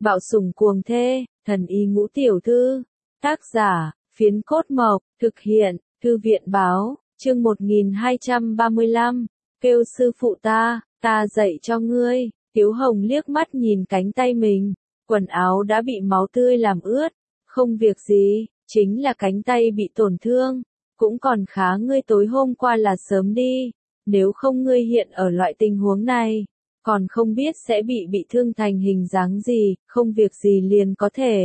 Bạo sủng cuồng thê, thần y ngũ tiểu thư. Tác giả, Phiến Cốt Mộc, thực hiện, Thư viện báo, chương 1235, kêu sư phụ ta dạy cho ngươi. Tiếu Hồng liếc mắt nhìn cánh tay mình, quần áo đã bị máu tươi làm ướt, không việc gì, chính là cánh tay bị tổn thương, cũng còn khá ngươi tối hôm qua là sớm đi, nếu không ngươi hiện ở loại tình huống này, còn không biết sẽ bị thương thành hình dáng gì, không việc gì liền có thể.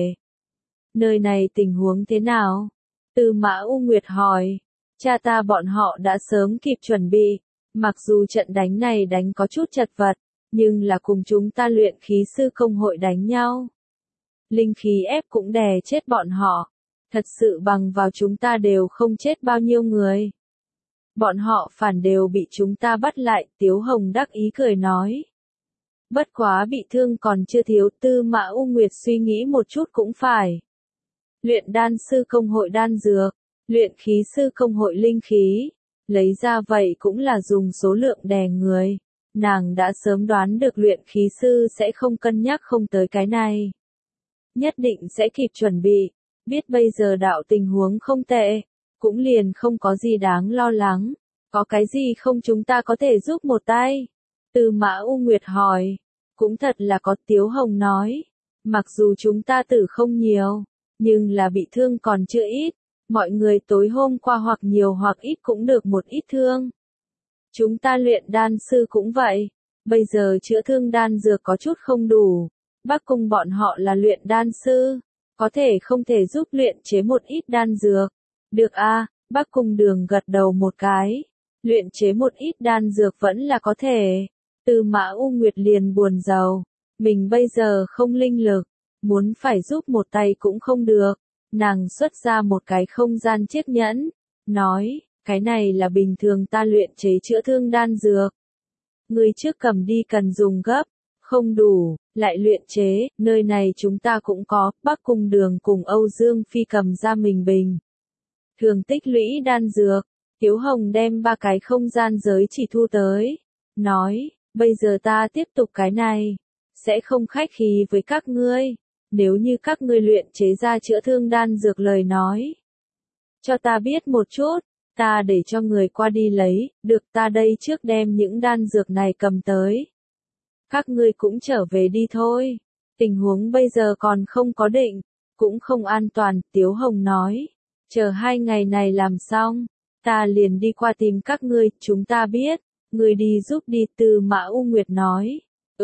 Nơi này tình huống thế nào? Tư Mã U Nguyệt hỏi. Cha ta bọn họ đã sớm kịp chuẩn bị, mặc dù trận đánh này đánh có chút chật vật, nhưng là cùng chúng ta luyện khí sư công hội đánh nhau. Linh khí ép cũng đè chết bọn họ, thật sự bằng vào chúng ta đều không chết bao nhiêu người. Bọn họ phản đều bị chúng ta bắt lại, Tiếu Hồng đắc ý cười nói. Bất quá bị thương còn chưa thiếu, Tư Mã U Nguyệt suy nghĩ một chút cũng phải. Luyện đan sư công hội đan dược, luyện khí sư công hội linh khí, lấy ra vậy cũng là dùng số lượng đè người. Nàng đã sớm đoán được luyện khí sư sẽ không cân nhắc không tới cái này. Nhất định sẽ kịp chuẩn bị, biết bây giờ đạo tình huống không tệ, cũng liền không có gì đáng lo lắng. Có cái gì không chúng ta có thể giúp một tay? Tư Mã U Nguyệt hỏi. Cũng thật là có, Tiếu Hồng nói. Mặc dù chúng ta tử không nhiều, nhưng là bị thương còn chưa ít. Mọi người tối hôm qua hoặc nhiều hoặc ít cũng được một ít thương. Chúng ta luyện đan sư cũng vậy. Bây giờ chữa thương đan dược có chút không đủ. Bác cùng bọn họ là luyện đan sư, có thể không thể giúp luyện chế một ít đan dược. Được a, Bác cùng Đường gật đầu một cái. Luyện chế một ít đan dược vẫn là có thể. Tư Mã U Nguyệt liền buồn rầu. Mình bây giờ không linh lực, muốn phải giúp một tay cũng không được. Nàng xuất ra một cái không gian chiếc nhẫn, nói, cái này là bình thường ta luyện chế chữa thương đan dược. Ngươi trước cầm đi cần dùng gấp, không đủ, lại luyện chế, nơi này chúng ta cũng có, Bác cùng Đường cùng Âu Dương Phi cầm ra mình bình. Thường tích lũy đan dược, Tiếu Hồng đem 3 cái không gian giới chỉ thu tới, nói, bây giờ ta tiếp tục cái này, sẽ không khách khí với các ngươi, nếu như các ngươi luyện chế ra chữa thương đan dược lời nói. Cho ta biết một chút, ta để cho người qua đi lấy, được ta đây trước đem những đan dược này cầm tới. Các ngươi cũng trở về đi thôi, tình huống bây giờ còn không có định, cũng không an toàn, Tiếu Hồng nói, chờ 2 ngày này làm xong, ta liền đi qua tìm các ngươi, chúng ta biết, ngươi đi giúp đi, Tư Mã U Nguyệt nói,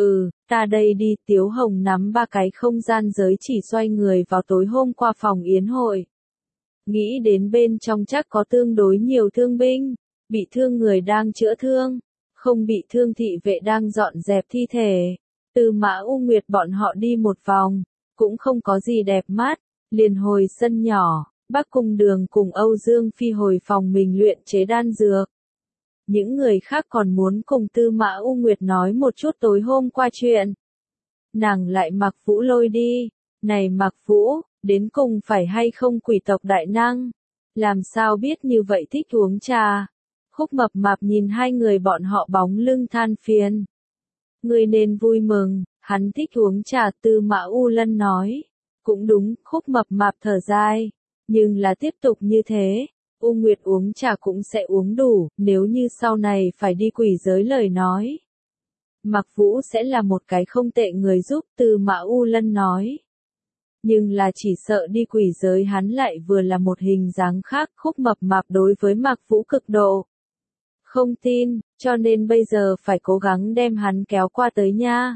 ta đây đi, Tiếu Hồng nắm 3 cái không gian giới chỉ xoay người vào tối hôm qua phòng yến hội. Nghĩ đến bên trong chắc có tương đối nhiều thương binh, bị thương người đang chữa thương, không bị thương thị vệ đang dọn dẹp thi thể. Tư Mã U Nguyệt bọn họ đi một vòng, cũng không có gì đẹp mắt, liền hồi sân nhỏ, Bác cùng Đường cùng Âu Dương Phi hồi phòng mình luyện chế đan dược. Những người khác còn muốn cùng Tư Mã U Nguyệt nói một chút tối hôm qua chuyện. Nàng lại Mạc Vũ lôi đi, này Mạc Vũ, đến cùng phải hay không quỷ tộc đại năng? Làm sao biết như vậy thích uống trà? Khúc Mập Mạp nhìn hai người bọn họ bóng lưng than phiền. Người nên vui mừng, hắn thích uống trà, Tư Mã U Lân nói. Cũng đúng, Khúc Mập Mạp thở dài. Nhưng là tiếp tục như thế, U Nguyệt uống trà cũng sẽ uống đủ, nếu như sau này phải đi quỷ giới lời nói. Mạc Vũ sẽ là một cái không tệ người giúp, Tư Mã U Lân nói. Nhưng là chỉ sợ đi quỷ giới hắn lại vừa là một hình dáng khác, Khúc Mập Mạp đối với Mạc Vũ cực độ không tin, cho nên bây giờ phải cố gắng đem hắn kéo qua tới nha.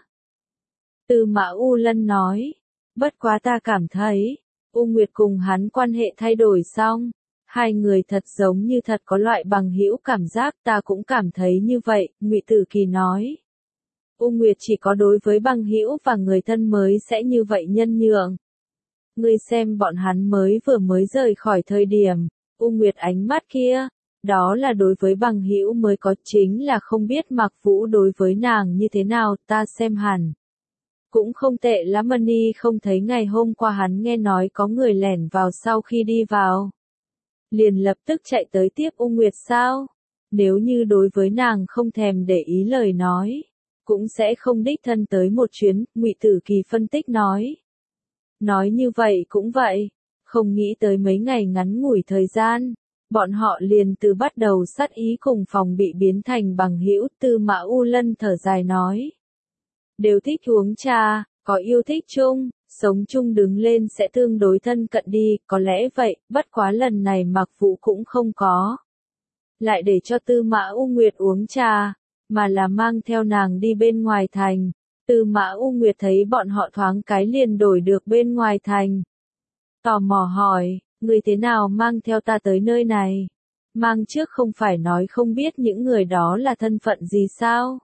Tư Mã U Lân nói, bất quá ta cảm thấy, U Nguyệt cùng hắn quan hệ thay đổi xong, hai người thật giống như thật có loại bằng hữu cảm giác, ta cũng cảm thấy như vậy, Ngụy Tử Kỳ nói. U Nguyệt chỉ có đối với bằng hữu và người thân mới sẽ như vậy nhân nhượng. Ngươi xem bọn hắn vừa mới rời khỏi thời điểm, U Nguyệt ánh mắt kia, đó là đối với bằng hữu mới có, chính là không biết Mạc Vũ đối với nàng như thế nào, ta xem hẳn. Cũng không tệ lắm, Mani không thấy ngày hôm qua hắn nghe nói có người lẻn vào sau khi đi vào. Liền lập tức chạy tới tiếp U Nguyệt sao? Nếu như đối với nàng không thèm để ý lời nói, cũng sẽ không đích thân tới một chuyến, Ngụy Tử Kỳ phân tích nói. Nói như vậy cũng vậy, không nghĩ tới mấy ngày ngắn ngủi thời gian, bọn họ liền từ bắt đầu sát ý cùng phòng bị biến thành bằng hữu. Tư Mã U Lân thở dài nói. Đều thích uống trà, có yêu thích chung, sống chung đứng lên sẽ tương đối thân cận đi, có lẽ vậy, bất quá lần này Mạc Vũ cũng không có. Lại để cho Tư Mã U Nguyệt uống trà, mà là mang theo nàng đi bên ngoài thành. Tư Mã U Nguyệt thấy bọn họ thoáng cái liền đổi được bên ngoài thành. Tò mò hỏi, người thế nào mang theo ta tới nơi này? Mang trước không phải nói không biết những người đó là thân phận gì sao?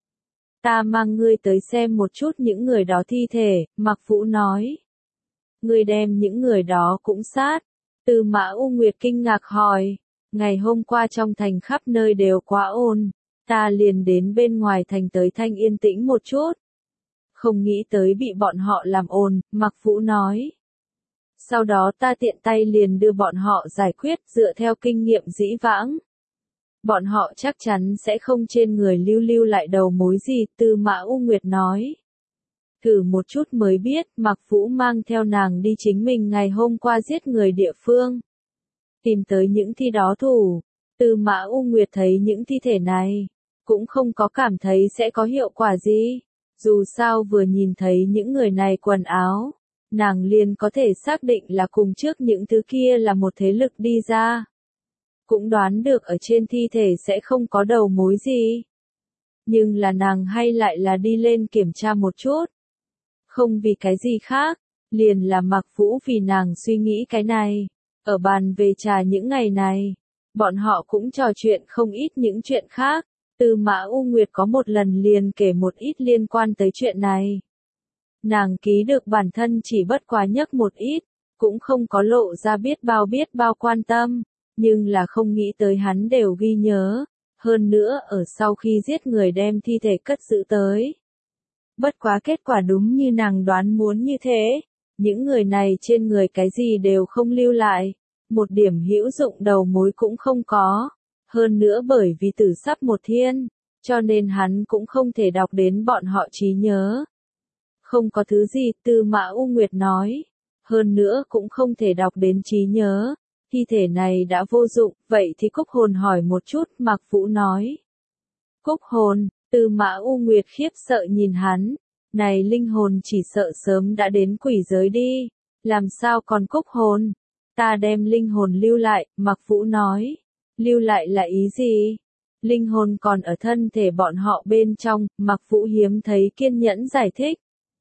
Ta mang ngươi tới xem một chút những người đó thi thể, Mạc Vũ nói. Ngươi đem những người đó cũng sát. Tư Mã U Nguyệt kinh ngạc hỏi, ngày hôm qua trong thành khắp nơi đều quá ồn, ta liền đến bên ngoài thành tới thanh yên tĩnh một chút. Không nghĩ tới bị bọn họ làm ồn, Mạc Vũ nói. Sau đó ta tiện tay liền đưa bọn họ giải quyết dựa theo kinh nghiệm dĩ vãng. Bọn họ chắc chắn sẽ không trên người lưu lại đầu mối gì, Tư Mã U Nguyệt nói. Thử một chút mới biết, Mạc Vũ mang theo nàng đi chính mình ngày hôm qua giết người địa phương. Tìm tới những thi đó thủ, Tư Mã U Nguyệt thấy những thi thể này, cũng không có cảm thấy sẽ có hiệu quả gì. Dù sao vừa nhìn thấy những người này quần áo, nàng liền có thể xác định là cùng trước những thứ kia là một thế lực đi ra. Cũng đoán được ở trên thi thể sẽ không có đầu mối gì. Nhưng là nàng hay lại là đi lên kiểm tra một chút. Không vì cái gì khác, liền là Mạc Vũ vì nàng suy nghĩ cái này. Ở bàn về trà những ngày này, bọn họ cũng trò chuyện không ít những chuyện khác. Tư Mã U Nguyệt có một lần liền kể một ít liên quan tới chuyện này. Nàng ký được bản thân chỉ bất quá nhắc một ít, cũng không có lộ ra biết bao quan tâm, nhưng là không nghĩ tới hắn đều ghi nhớ, hơn nữa ở sau khi giết người đem thi thể cất giữ tới. Bất quá kết quả đúng như nàng đoán muốn như thế, những người này trên người cái gì đều không lưu lại, một điểm hữu dụng đầu mối cũng không có, hơn nữa bởi vì tử sắp một thiên, cho nên hắn cũng không thể đọc đến bọn họ trí nhớ. Không có thứ gì, Tư Mã U Nguyệt nói, hơn nữa cũng không thể đọc đến trí nhớ, thi thể này đã vô dụng, vậy thì Cúc Hồn hỏi một chút, Mạc Vũ nói. Cúc Hồn, Tư Mã U Nguyệt khiếp sợ nhìn hắn, này linh hồn chỉ sợ sớm đã đến quỷ giới đi, làm sao còn Cúc Hồn? Ta đem linh hồn lưu lại, Mạc Vũ nói. Lưu lại là ý gì? Linh hồn còn ở thân thể bọn họ bên trong, Mạc Vũ hiếm thấy kiên nhẫn giải thích.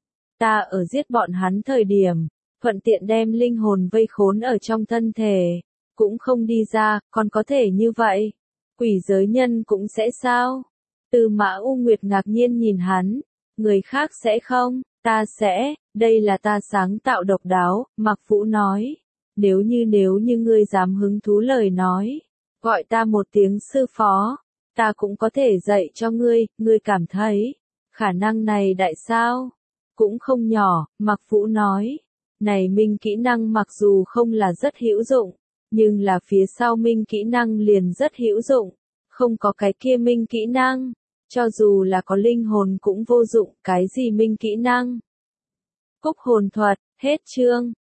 Ta ở giết bọn hắn thời điểm, thuận tiện đem linh hồn vây khốn ở trong thân thể, cũng không đi ra, còn có thể như vậy. Quỷ giới nhân cũng sẽ sao? Tư Mã U Nguyệt ngạc nhiên nhìn hắn, người khác sẽ không, ta sẽ, đây là ta sáng tạo độc đáo, Mạc Vũ nói. Nếu như ngươi dám hứng thú lời nói, gọi ta một tiếng sư phó, ta cũng có thể dạy cho ngươi, ngươi cảm thấy, khả năng này đại sao? Cũng không nhỏ, Mạc Vũ nói. Này minh kỹ năng mặc dù không là rất hữu dụng, nhưng là phía sau minh kỹ năng liền rất hữu dụng, không có cái kia minh kỹ năng, cho dù là có linh hồn cũng vô dụng, cái gì minh kỹ năng. Cúc hồn thuật, hết chương.